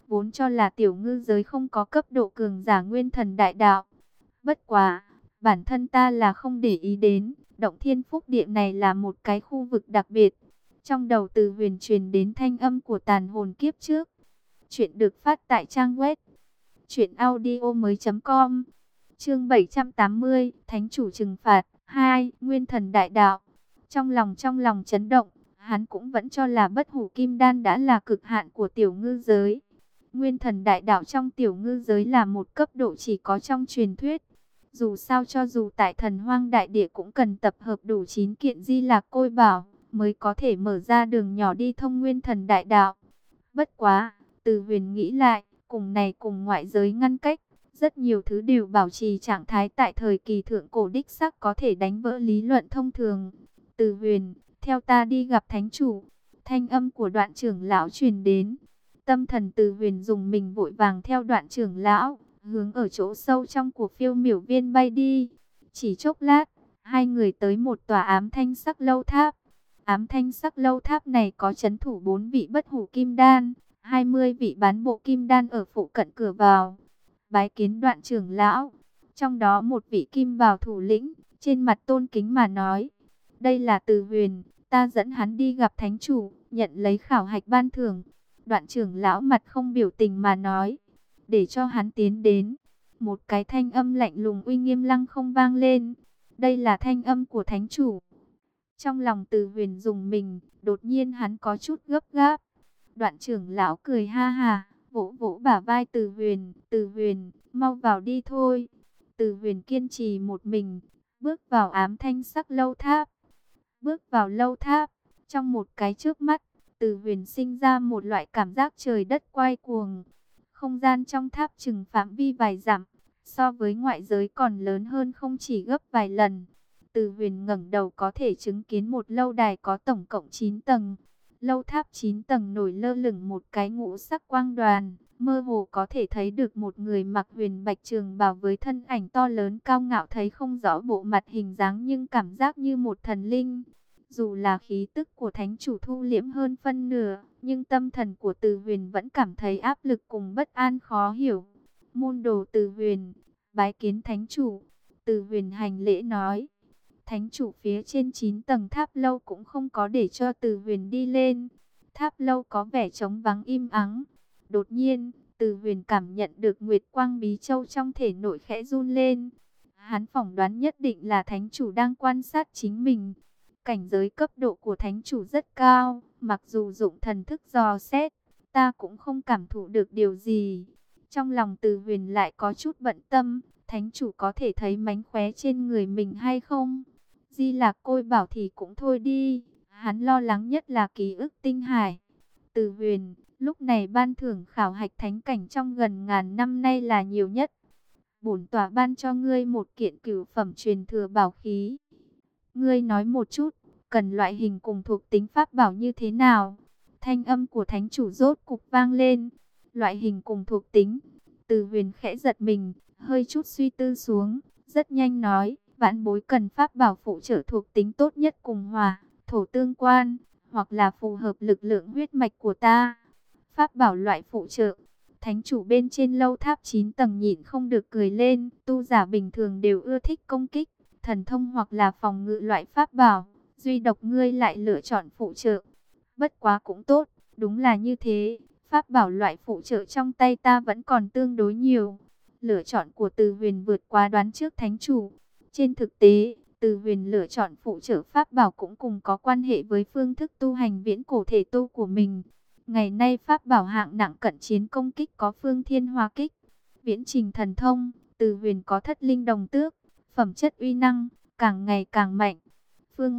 vốn cho là tiểu ngư giới không có cấp độ cường giả nguyên thần đại đạo. Bất quá, bản thân ta là không để ý đến, Động Thiên Phúc Địa này là một cái khu vực đặc biệt. Trong đầu Từ Huyền truyền đến thanh âm của tàn hồn kiếp trước. Chuyện được phát tại trang web truyện audio mới chấm com. Chương bảy trăm tám mươi, Thánh chủ trừng phạt hai, Nguyên thần đại đạo. Trong lòng trong lòng chấn động, hắn cũng vẫn cho là bất hủ kim đan đã là cực hạn của tiểu ngư giới. Nguyên thần đại đạo trong tiểu ngư giới là một cấp độ chỉ có trong truyền thuyết. Dù sao cho dù tại thần hoang đại địa cũng cần tập hợp đủ chín kiện di lạc côi bảo, mới có thể mở ra đường nhỏ đi thông nguyên thần đại đạo. Bất quá, Từ Huyền nghĩ lại, cùng này cùng ngoại giới ngăn cách, rất nhiều thứ đều bảo trì trạng thái tại thời kỳ thượng cổ đích xác có thể đánh vỡ lý luận thông thường. Từ Huyền, theo ta đi gặp thánh chủ. Thanh âm của Đoạn trưởng lão truyền đến. Tâm thần Từ Huyền dùng mình vội vàng theo Đoạn trưởng lão, hướng ở chỗ sâu trong của phiêu miểu viên bay đi. Chỉ chốc lát, hai người tới một tòa ám thanh sắc lâu tháp. Ám thanh sắc lâu tháp này có trấn thủ bốn vị bất hủ kim đan, hai mươi vị bán bộ kim đan ở phụ cận cửa vào. Bái kiến Đoạn trưởng lão, trong đó một vị kim bào thủ lĩnh, trên mặt tôn kính mà nói: đây là Từ Huyền, ta dẫn hắn đi gặp thánh chủ, nhận lấy khảo hạch ban thưởng. Đoạn trưởng lão mặt không biểu tình mà nói: để cho hắn tiến đến. Một cái thanh âm lạnh lùng uy nghiêm lăng không vang lên. Đây là thanh âm của thánh chủ. Trong lòng Từ Huyền dùng mình, đột nhiên hắn có chút gấp gáp. Đoạn trưởng lão cười ha ha, vỗ vỗ bả vai Từ Huyền: Từ Huyền, mau vào đi thôi. Từ Huyền kiên trì một mình, bước vào ám thanh sắc lâu tháp. Bước vào lâu tháp, trong một cái chớp mắt, Từ Huyền sinh ra một loại cảm giác trời đất quay cuồng. Không gian trong tháp chừng phạm vi vài dặm, so với ngoại giới còn lớn hơn không chỉ gấp vài lần. Từ Huyền ngẩng đầu có thể chứng kiến một lâu đài có tổng cộng chín tầng. Lâu tháp chín tầng nổi lơ lửng một cái ngũ sắc quang đoàn, mơ hồ có thể thấy được một người mặc huyền bạch trường bào với thân ảnh to lớn cao ngạo, thấy không rõ bộ mặt hình dáng nhưng cảm giác như một thần linh. Dù là khí tức của thánh chủ thu liễm hơn phân nửa, nhưng tâm thần của Từ Huyền vẫn cảm thấy áp lực cùng bất an khó hiểu. Môn đồ Từ Huyền, bái kiến thánh chủ. Từ Huyền hành lễ nói. Thánh chủ phía trên chín tầng tháp lâu cũng không có để cho Từ Huyền đi lên. Tháp lâu có vẻ trống vắng im ắng. Đột nhiên, Từ Huyền cảm nhận được Nguyệt Quang Bí Châu trong thể nội khẽ run lên. Hắn phỏng đoán nhất định là thánh chủ đang quan sát chính mình. Cảnh giới cấp độ của thánh chủ rất cao, mặc dù dụng thần thức dò xét, ta cũng không cảm thụ được điều gì. Trong lòng Từ Huyền lại có chút bận tâm, thánh chủ có thể thấy mánh khóe trên người mình hay không? Di Lạc Côi bảo thì cũng thôi đi, hắn lo lắng nhất là ký ức tinh hải. Từ Huyền, lúc này ban thưởng khảo hạch thánh cảnh trong gần ngàn năm nay là nhiều nhất. Bổn tòa ban cho ngươi một kiện cửu phẩm truyền thừa bảo khí. Ngươi nói một chút, cần loại hình cùng thuộc tính pháp bảo như thế nào? Thanh âm của thánh chủ rốt cục vang lên. Loại hình cùng thuộc tính. Từ Huyền khẽ giật mình, hơi chút suy tư xuống, rất nhanh nói: vãn bối cần pháp bảo phụ trợ thuộc tính tốt nhất cùng hỏa, thổ tương quan, hoặc là phù hợp lực lượng huyết mạch của ta. Pháp bảo loại phụ trợ. Thánh chủ bên trên lâu tháp chín tầng nhịn không được cười lên. Tu giả bình thường đều ưa thích công kích, thần thông hoặc là phòng ngự loại pháp bảo, duy độc ngươi lại lựa chọn phụ trợ. Bất quá cũng tốt, đúng là như thế, pháp bảo loại phụ trợ trong tay ta vẫn còn tương đối nhiều. Lựa chọn của Từ Huyền vượt quá đoán trước thánh chủ. Trên thực tế, Từ Huyền lựa chọn phụ trợ pháp bảo cũng cùng có quan hệ với phương thức tu hành viễn cổ thể tu của mình. Ngày nay pháp bảo hạng nặng cận chiến công kích có phương thiên hoa kích, viễn trình thần thông. Từ Huyền có thất linh đồng tước, phẩm chất uy năng càng ngày càng mạnh. Phương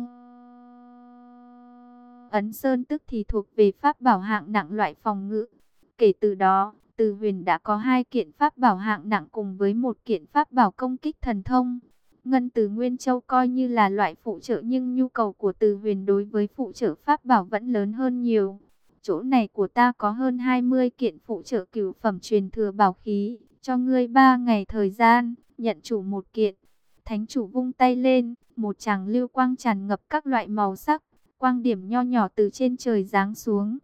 Ấn Sơn tức thì thuộc về pháp bảo hạng nặng loại phòng ngự. Kể từ đó, Từ Huyền đã có hai kiện pháp bảo hạng nặng cùng với một kiện pháp bảo công kích thần thông. Ngân Từ Nguyên Châu coi như là loại phụ trợ, nhưng nhu cầu của Từ Huyền đối với phụ trợ pháp bảo vẫn lớn hơn nhiều. Chỗ này của ta có hơn hai mươi kiện phụ trợ cửu phẩm truyền thừa bảo khí, cho ngươi ba ngày thời gian, nhận chủ một kiện. Thánh chủ vung tay lên, một tràng lưu quang tràn ngập các loại màu sắc, quang điểm nho nhỏ từ trên trời giáng xuống.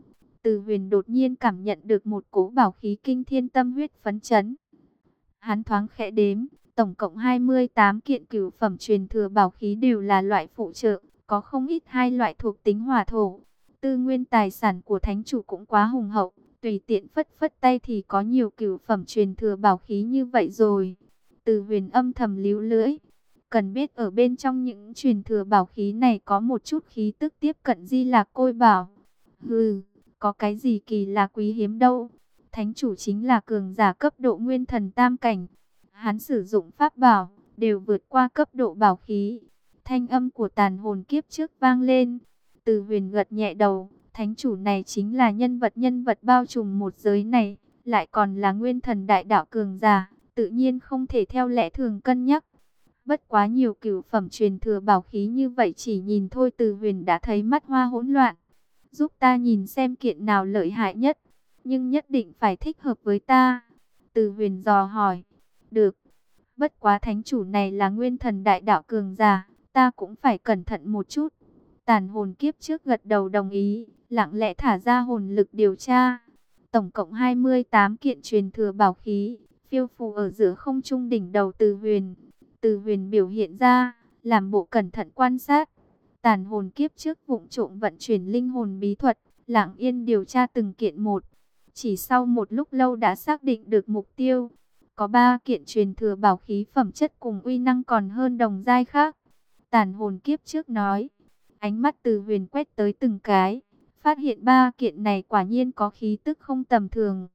Từ Huyền đột nhiên cảm nhận được một cỗ bảo khí kinh thiên, tâm huyết phấn chấn. Hắn thoáng khẽ đếm, tổng cộng hai mươi tám kiện cửu phẩm truyền thừa bảo khí đều là loại phụ trợ, có không ít hai loại thuộc tính hỏa thổ. Tư nguyên tài sản của thánh chủ cũng quá hùng hậu, tùy tiện phất phất tay thì có nhiều cửu phẩm truyền thừa bảo khí như vậy rồi. Từ Huyền âm thầm líu lưỡi, cần biết ở bên trong những truyền thừa bảo khí này có một chút khí tức tiếp cận Di Lạc Côi Bảo. Hừ, có cái gì kỳ lạ quý hiếm đâu. Thánh chủ chính là cường giả cấp độ nguyên thần tam cảnh. Hắn sử dụng pháp bảo, đều vượt qua cấp độ bảo khí. Thanh âm của tàn hồn kiếp trước vang lên. Từ Huyền gật nhẹ đầu, thánh chủ này chính là nhân vật nhân vật bao trùm một giới này, lại còn là nguyên thần đại đạo cường giả, tự nhiên không thể theo lẽ thường cân nhắc. Bất quá nhiều cửu phẩm truyền thừa bảo khí như vậy, chỉ nhìn thôi Từ Huyền đã thấy mắt hoa hỗn loạn. Giúp ta nhìn xem kiện nào lợi hại nhất, nhưng nhất định phải thích hợp với ta. Từ Huyền dò hỏi. Được. Bất quá thánh chủ này là nguyên thần đại đạo cường giả, ta cũng phải cẩn thận một chút. Tàn hồn kiếp trước gật đầu đồng ý, lặng lẽ thả ra hồn lực điều tra. Tổng cộng hai mươi tám kiện truyền thừa bảo khí, phiêu phù ở giữa không trung đỉnh đầu Từ Huyền. Từ Huyền biểu hiện ra, làm bộ cẩn thận quan sát. Tàn hồn kiếp trước vụng trộm vận chuyển linh hồn bí thuật, lặng yên điều tra từng kiện một. Chỉ sau một lúc lâu đã xác định được mục tiêu. Có ba kiện truyền thừa bảo khí phẩm chất cùng uy năng còn hơn đồng giai khác. Tàn hồn kiếp trước nói. Ánh mắt Từ Huyền quét tới từng cái, phát hiện ba kiện này quả nhiên có khí tức không tầm thường.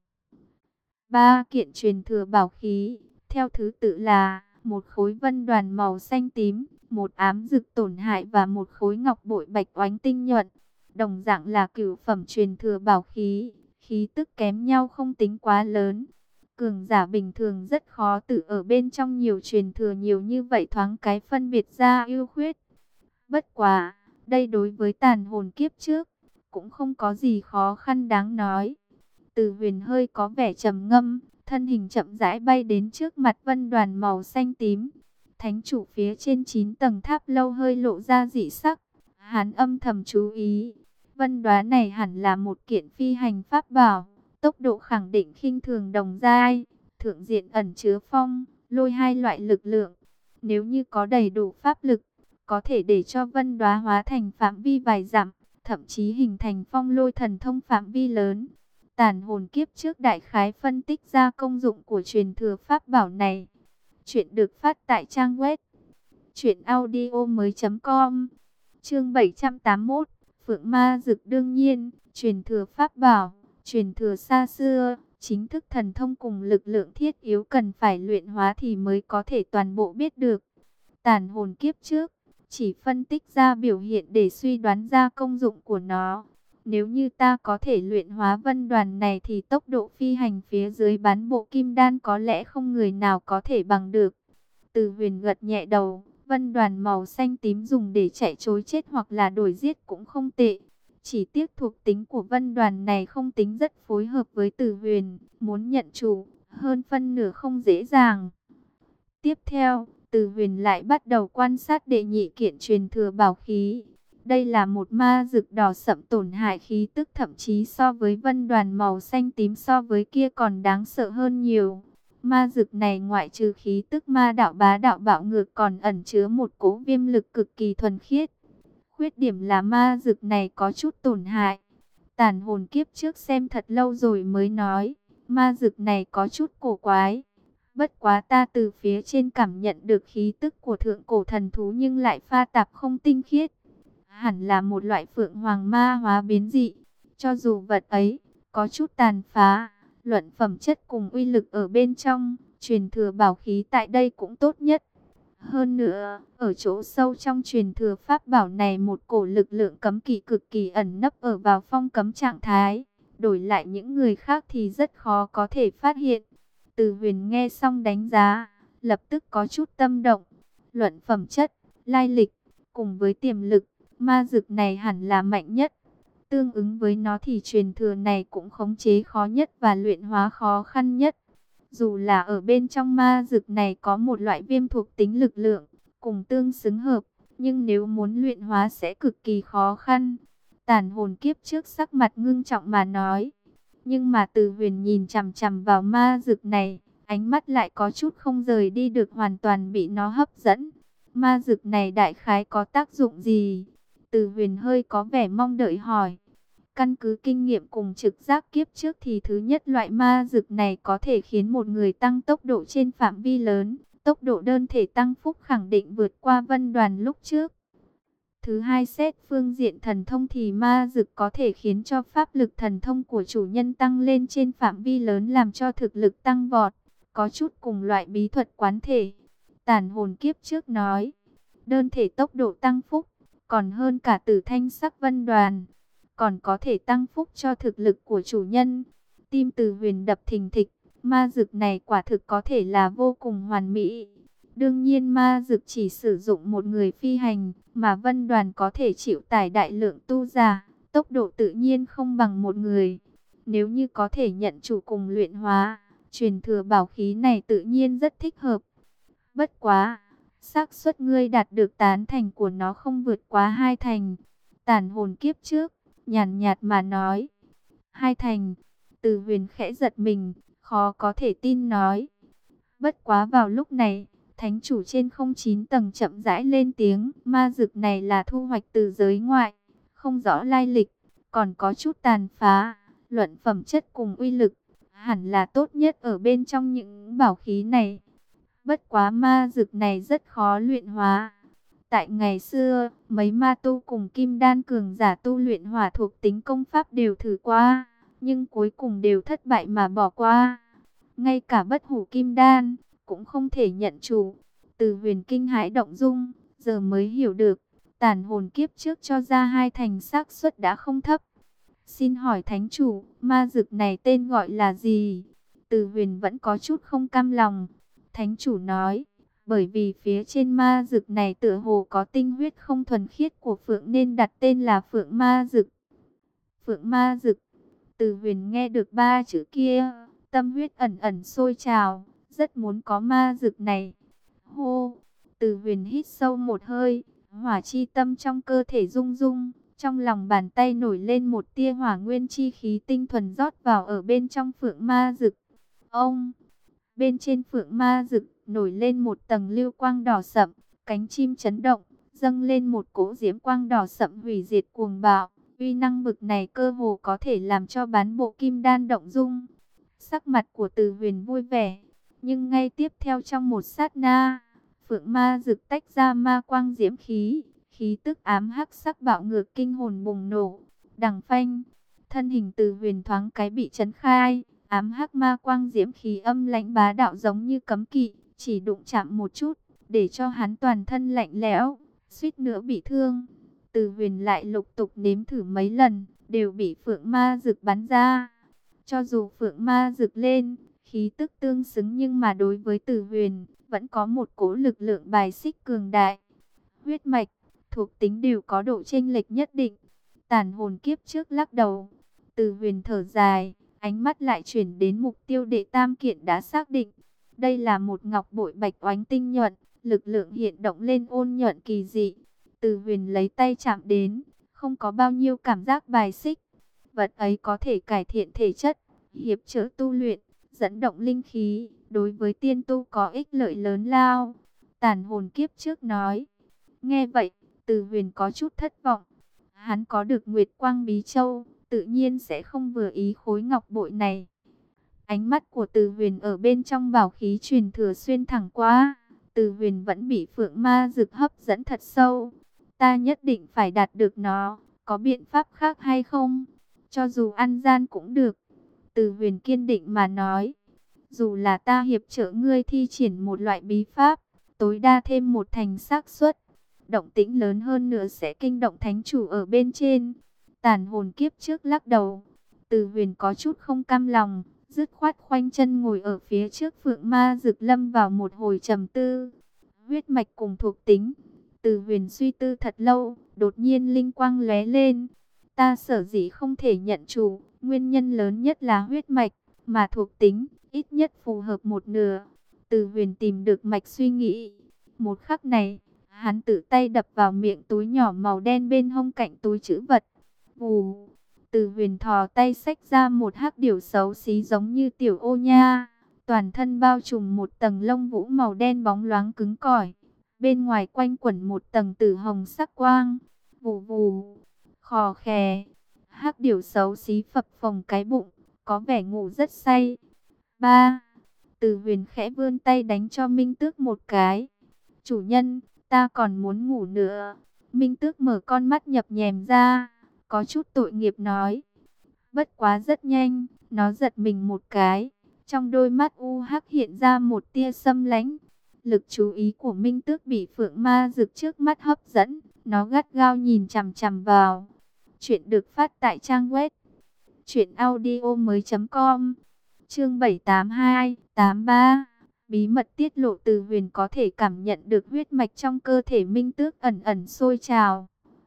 Ba kiện truyền thừa bảo khí, theo thứ tự là một khối vân đoàn màu xanh tím, một ám dực tổn hại và một khối ngọc bội bạch oánh tinh nhuận. Đồng dạng là cửu phẩm truyền thừa bảo khí, khí tức kém nhau không tính quá lớn. Cường giả bình thường rất khó tự ở bên trong nhiều truyền thừa nhiều như vậy thoáng cái phân biệt ra ưu khuyết. Bất quá, đây đối với tàn hồn kiếp trước, cũng không có gì khó khăn đáng nói. Từ Huyền hơi có vẻ trầm ngâm, thân hình chậm rãi bay đến trước mặt vân đoàn màu xanh tím. Thánh chủ phía trên chín tầng tháp lâu hơi lộ ra dị sắc. Hắn âm thầm chú ý, vân đoán này hẳn là một kiện phi hành pháp bảo, tốc độ khẳng định khinh thường đồng giai, thượng diện ẩn chứa phong, lôi hai loại lực lượng. Nếu như có đầy đủ pháp lực, có thể để cho vân đoá hóa thành phạm vi vài dặm, thậm chí hình thành phong lôi thần thông phạm vi lớn. Tàn hồn kiếp trước đại khái phân tích ra công dụng của truyền thừa pháp bảo này. Chuyện được phát tại trang web truyện audio mới chấm com. Chương bảy trăm tám mươi mốt, Phượng Ma Dực. Đương nhiên, truyền thừa pháp bảo, truyền thừa xa xưa, chính thức thần thông cùng lực lượng thiết yếu cần phải luyện hóa thì mới có thể toàn bộ biết được. Tàn hồn kiếp trước chỉ phân tích ra biểu hiện để suy đoán ra công dụng của nó. Nếu như ta có thể luyện hóa vân đoàn này thì tốc độ phi hành phía dưới bán bộ kim đan có lẽ không người nào có thể bằng được. Từ Huyền gật nhẹ đầu, vân đoàn màu xanh tím dùng để chạy trối chết hoặc là đuổi giết cũng không tệ. Chỉ tiếc thuộc tính của vân đoàn này không tính rất phối hợp với Từ Huyền, muốn nhận chủ, hơn phân nửa không dễ dàng. Tiếp theo, Từ Huyền lại bắt đầu quan sát đệ nhị kiện truyền thừa bảo khí. Đây là một ma dực đỏ sậm tổn hại khí tức thậm chí so với vân đoàn màu xanh tím so với kia còn đáng sợ hơn nhiều. Ma dực này ngoại trừ khí tức ma đạo bá đạo bạo ngược còn ẩn chứa một cỗ viêm lực cực kỳ thuần khiết. Khuyết điểm là ma dực này có chút tổn hại. Tàn hồn kiếp trước xem thật lâu rồi mới nói, ma dực này có chút cổ quái. Bất quá ta từ phía trên cảm nhận được khí tức của thượng cổ thần thú nhưng lại pha tạp không tinh khiết. Hẳn là một loại phượng hoàng ma hóa biến dị. Cho dù vật ấy có chút tàn phá, luận phẩm chất cùng uy lực ở bên trong, truyền thừa bảo khí tại đây cũng tốt nhất. Hơn nữa, ở chỗ sâu trong truyền thừa pháp bảo này một cổ lực lượng cấm kỵ cực kỳ ẩn nấp ở vào phong cấm trạng thái. Đổi lại những người khác thì rất khó có thể phát hiện. Từ Huyền nghe xong đánh giá, lập tức có chút tâm động. Luận phẩm chất, lai lịch, cùng với tiềm lực, ma dực này hẳn là mạnh nhất. Tương ứng với nó thì truyền thừa này cũng khống chế khó nhất và luyện hóa khó khăn nhất. Dù là ở bên trong ma dực này có một loại viêm thuộc tính lực lượng, cùng tương xứng hợp, nhưng nếu muốn luyện hóa sẽ cực kỳ khó khăn. Tàn hồn kiếp trước sắc mặt ngưng trọng mà nói. Nhưng mà Từ Huyền nhìn chằm chằm vào ma dược này, ánh mắt lại có chút không rời đi được, hoàn toàn bị nó hấp dẫn. Ma dược này đại khái có tác dụng gì? Từ Huyền hơi có vẻ mong đợi hỏi. Căn cứ kinh nghiệm cùng trực giác kiếp trước thì thứ nhất, loại ma dược này có thể khiến một người tăng tốc độ trên phạm vi lớn. Tốc độ đơn thể tăng phúc khẳng định vượt qua Vân Đoàn lúc trước. Thứ hai, xét phương diện thần thông thì ma dược có thể khiến cho pháp lực thần thông của chủ nhân tăng lên trên phạm vi lớn, làm cho thực lực tăng vọt. Có chút cùng loại bí thuật quán thể. Tàn hồn kiếp trước nói, đơn thể tốc độ tăng phúc, còn hơn cả Tử Thanh Sắc Vân Đoàn. Còn có thể tăng phúc cho thực lực của chủ nhân. Tim Từ Huyền đập thình thịch, ma dược này quả thực có thể là vô cùng hoàn mỹ. Đương nhiên ma dược chỉ sử dụng một người phi hành, mà Vân Đoàn có thể chịu tải đại lượng tu giả, tốc độ tự nhiên không bằng một người. Nếu như có thể nhận chủ cùng luyện hóa, truyền thừa bảo khí này tự nhiên rất thích hợp. Bất quá, xác suất ngươi đạt được tán thành của nó không vượt quá hai thành. Tàn hồn kiếp trước, nhàn nhạt mà nói. Hai thành, Từ Huyền khẽ giật mình, khó có thể tin nói. Bất quá vào lúc này, thánh chủ trên không chín tầng chậm rãi lên tiếng. Ma dược này là thu hoạch từ giới ngoại, không rõ lai lịch, còn có chút tàn phá. Luận phẩm chất cùng uy lực, hẳn là tốt nhất ở bên trong những bảo khí này. Bất quá ma dược này rất khó luyện hóa. Tại ngày xưa, mấy ma tu cùng kim đan cường giả tu luyện hỏa thuộc tính công pháp đều thử qua, nhưng cuối cùng đều thất bại mà bỏ qua. Ngay cả bất hủ kim đan cũng không thể nhận chủ. Từ Huyền kinh hãi động dung, giờ mới hiểu được, tàn hồn kiếp trước cho ra hai thành xác suất đã không thấp. Xin hỏi thánh chủ, ma dược này tên gọi là gì? Từ Huyền vẫn có chút không cam lòng. Thánh chủ nói, bởi vì phía trên ma dược này tựa hồ có tinh huyết không thuần khiết của phượng nên đặt tên là Phượng Ma Dược. Phượng Ma Dược. Từ Huyền nghe được ba chữ kia, tâm huyết ẩn ẩn sôi trào, rất muốn có ma dược này. Hô, Từ Huyền hít sâu một hơi, hỏa chi tâm trong cơ thể rung rung, trong lòng bàn tay nổi lên một tia hỏa nguyên chi khí tinh thuần rót vào ở bên trong Phượng Ma Dược. Ông, bên trên Phượng Ma Dược nổi lên một tầng lưu quang đỏ sậm, cánh chim chấn động, dâng lên một cỗ diễm quang đỏ sậm hủy diệt cuồng bạo. Uy năng bực này cơ hồ có thể làm cho bán bộ kim đan động dung. Sắc mặt của Từ Huyền vui vẻ, nhưng ngay tiếp theo trong một sát na, Phượng Ma Dược tách ra ma quang diễm khí, khí tức ám hắc sắc bạo ngược kinh hồn bùng nổ. Đằng phanh, thân hình Từ Huyền thoáng cái bị chấn khai, ám hắc ma quang diễm khí âm lãnh bá đạo giống như cấm kỵ, chỉ đụng chạm một chút, để cho hắn toàn thân lạnh lẽo, suýt nữa bị thương. Từ Huyền lại lục tục nếm thử mấy lần, đều bị Phượng Ma Dược bắn ra. Cho dù Phượng Ma Dược lên, khí tức tương xứng, nhưng mà đối với Từ Huyền, vẫn có một cỗ lực lượng bài xích cường đại. Huyết mạch, thuộc tính đều có độ chênh lệch nhất định. Tàn hồn kiếp trước lắc đầu. Từ Huyền thở dài, ánh mắt lại chuyển đến mục tiêu đệ tam kiện đã xác định. Đây là một ngọc bội bạch oánh tinh nhuận, lực lượng hiện động lên ôn nhuận kỳ dị. Từ Huyền lấy tay chạm đến, không có bao nhiêu cảm giác bài xích. Vật ấy có thể cải thiện thể chất, hiệp trợ tu luyện, dẫn động linh khí, đối với tiên tu có ích lợi lớn lao. Tàn hồn kiếp trước nói. Nghe vậy, Từ Huyền có chút thất vọng. Hắn có được Nguyệt Quang Bí Châu, tự nhiên sẽ không vừa ý khối ngọc bội này. Ánh mắt của Từ Huyền ở bên trong bảo khí truyền thừa xuyên thẳng qua. Từ Huyền vẫn bị Phượng Ma Dược hấp dẫn thật sâu. Ta nhất định phải đạt được nó, có biện pháp khác hay không? Cho dù ăn gian cũng được. Từ Huyền kiên định mà nói. Dù là ta hiệp trợ ngươi thi triển một loại bí pháp, tối đa thêm một thành xác suất, động tĩnh lớn hơn nữa sẽ kinh động thánh chủ ở bên trên. Tàn hồn kiếp trước lắc đầu. Từ Huyền có chút không cam lòng, dứt khoát khoanh chân ngồi ở phía trước Phượng Ma Dược, lâm vào một hồi trầm tư. Huyết mạch cùng thuộc tính. Từ Huyền suy tư thật lâu, đột nhiên linh quang lóe lên. Ta sở dĩ không thể nhận chủ, nguyên nhân lớn nhất là huyết mạch, mà thuộc tính ít nhất phù hợp một nửa. Từ Huyền tìm được mạch suy nghĩ. Một khắc này, hắn tự tay đập vào miệng túi nhỏ màu đen bên hông cạnh túi trữ vật. Vù, Từ Huyền thò tay xách ra một hắc điểu xấu xí giống như tiểu ô nha, toàn thân bao trùm một tầng lông vũ màu đen bóng loáng cứng cỏi, bên ngoài quanh quẩn một tầng tử hồng sắc quang. Vù vù, khò khè, hắc điểu xấu xí phập phồng cái bụng, có vẻ ngủ rất say. Ba, Từ Huyền khẽ vươn tay đánh cho Minh Tước một cái. Chủ nhân, ta còn muốn ngủ nữa. Minh Tước mở con mắt nhập nhèm ra, có chút tội nghiệp nói. Bất quá rất nhanh, nó giật mình một cái. Trong đôi mắt u hắc hiện ra một tia xâm lãnh. Lực chú ý của Minh Tước bị phượng ma rực trước mắt hấp dẫn. Nó gắt gao nhìn chằm chằm vào. Chuyện được phát tại trang web truyện audio mới chấm com. Chương bảy tám hai tám ba. Bí mật tiết lộ. Từ Huyền có thể cảm nhận được huyết mạch trong cơ thể Minh Tước ẩn ẩn sôi trào.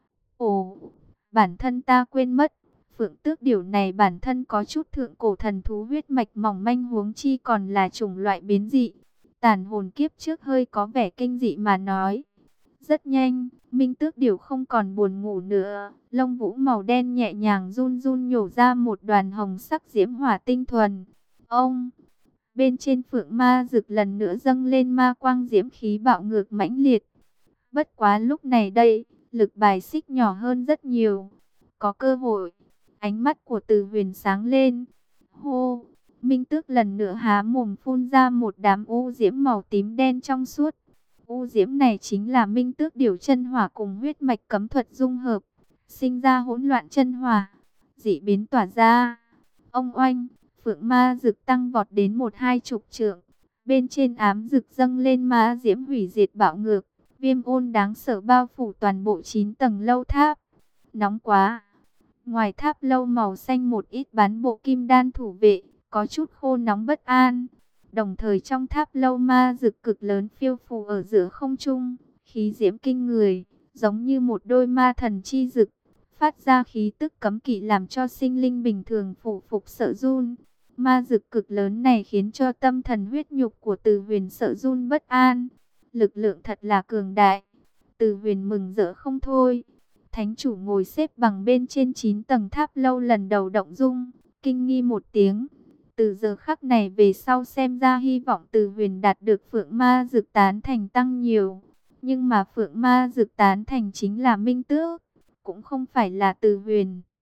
Ồ, bản thân ta quên mất. Phượng tước điểu này bản thân có chút thượng cổ thần thú huyết mạch mỏng manh, huống chi còn là chủng loại biến dị. Tàn hồn kiếp trước hơi có vẻ kinh dị mà nói. Rất nhanh, Minh Tước điểu không còn buồn ngủ nữa. Lông vũ màu đen nhẹ nhàng run run nhổ ra một đoàn hồng sắc diễm hỏa tinh thuần. Ông, bên trên phượng ma rực lần nữa dâng lên ma quang diễm khí bạo ngược mãnh liệt. Bất quá lúc này đây, lực bài xích nhỏ hơn rất nhiều. Có cơ hội. Ánh mắt của Từ Huyền sáng lên. Hô, Minh Tước lần nữa há mồm phun ra một đám u diễm màu tím đen trong suốt. U diễm này chính là Minh Tước điểu chân hỏa cùng huyết mạch cấm thuật dung hợp, sinh ra hỗn loạn chân hỏa, dị biến tỏa ra. Ông oanh, phượng ma rực tăng vọt đến một hai chục trượng. Bên trên ám rực dâng lên ma diễm hủy diệt bạo ngược, viêm ôn đáng sợ bao phủ toàn bộ chín tầng lâu tháp. Nóng quá! Ngoài tháp lâu màu xanh một ít bán bộ kim đan thủ vệ, có chút khô nóng bất an. Đồng thời trong tháp lâu ma dực cực lớn phiêu phù ở giữa không trung, khí diễm kinh người, giống như một đôi ma thần chi dực, phát ra khí tức cấm kỵ làm cho sinh linh bình thường phủ phục sợ run. Ma dực cực lớn này khiến cho tâm thần huyết nhục của Từ Huyền sợ run bất an. Lực lượng thật là cường đại. Từ Huyền mừng rỡ không thôi. Thánh chủ ngồi xếp bằng bên trên chín tầng tháp lâu lần đầu động dung, kinh nghi một tiếng. Từ giờ khắc này về sau xem ra hy vọng Từ Huyền đạt được phượng ma dực tán thành tăng nhiều. Nhưng mà phượng ma dực tán thành chính là Minh Tước, cũng không phải là Từ Huyền.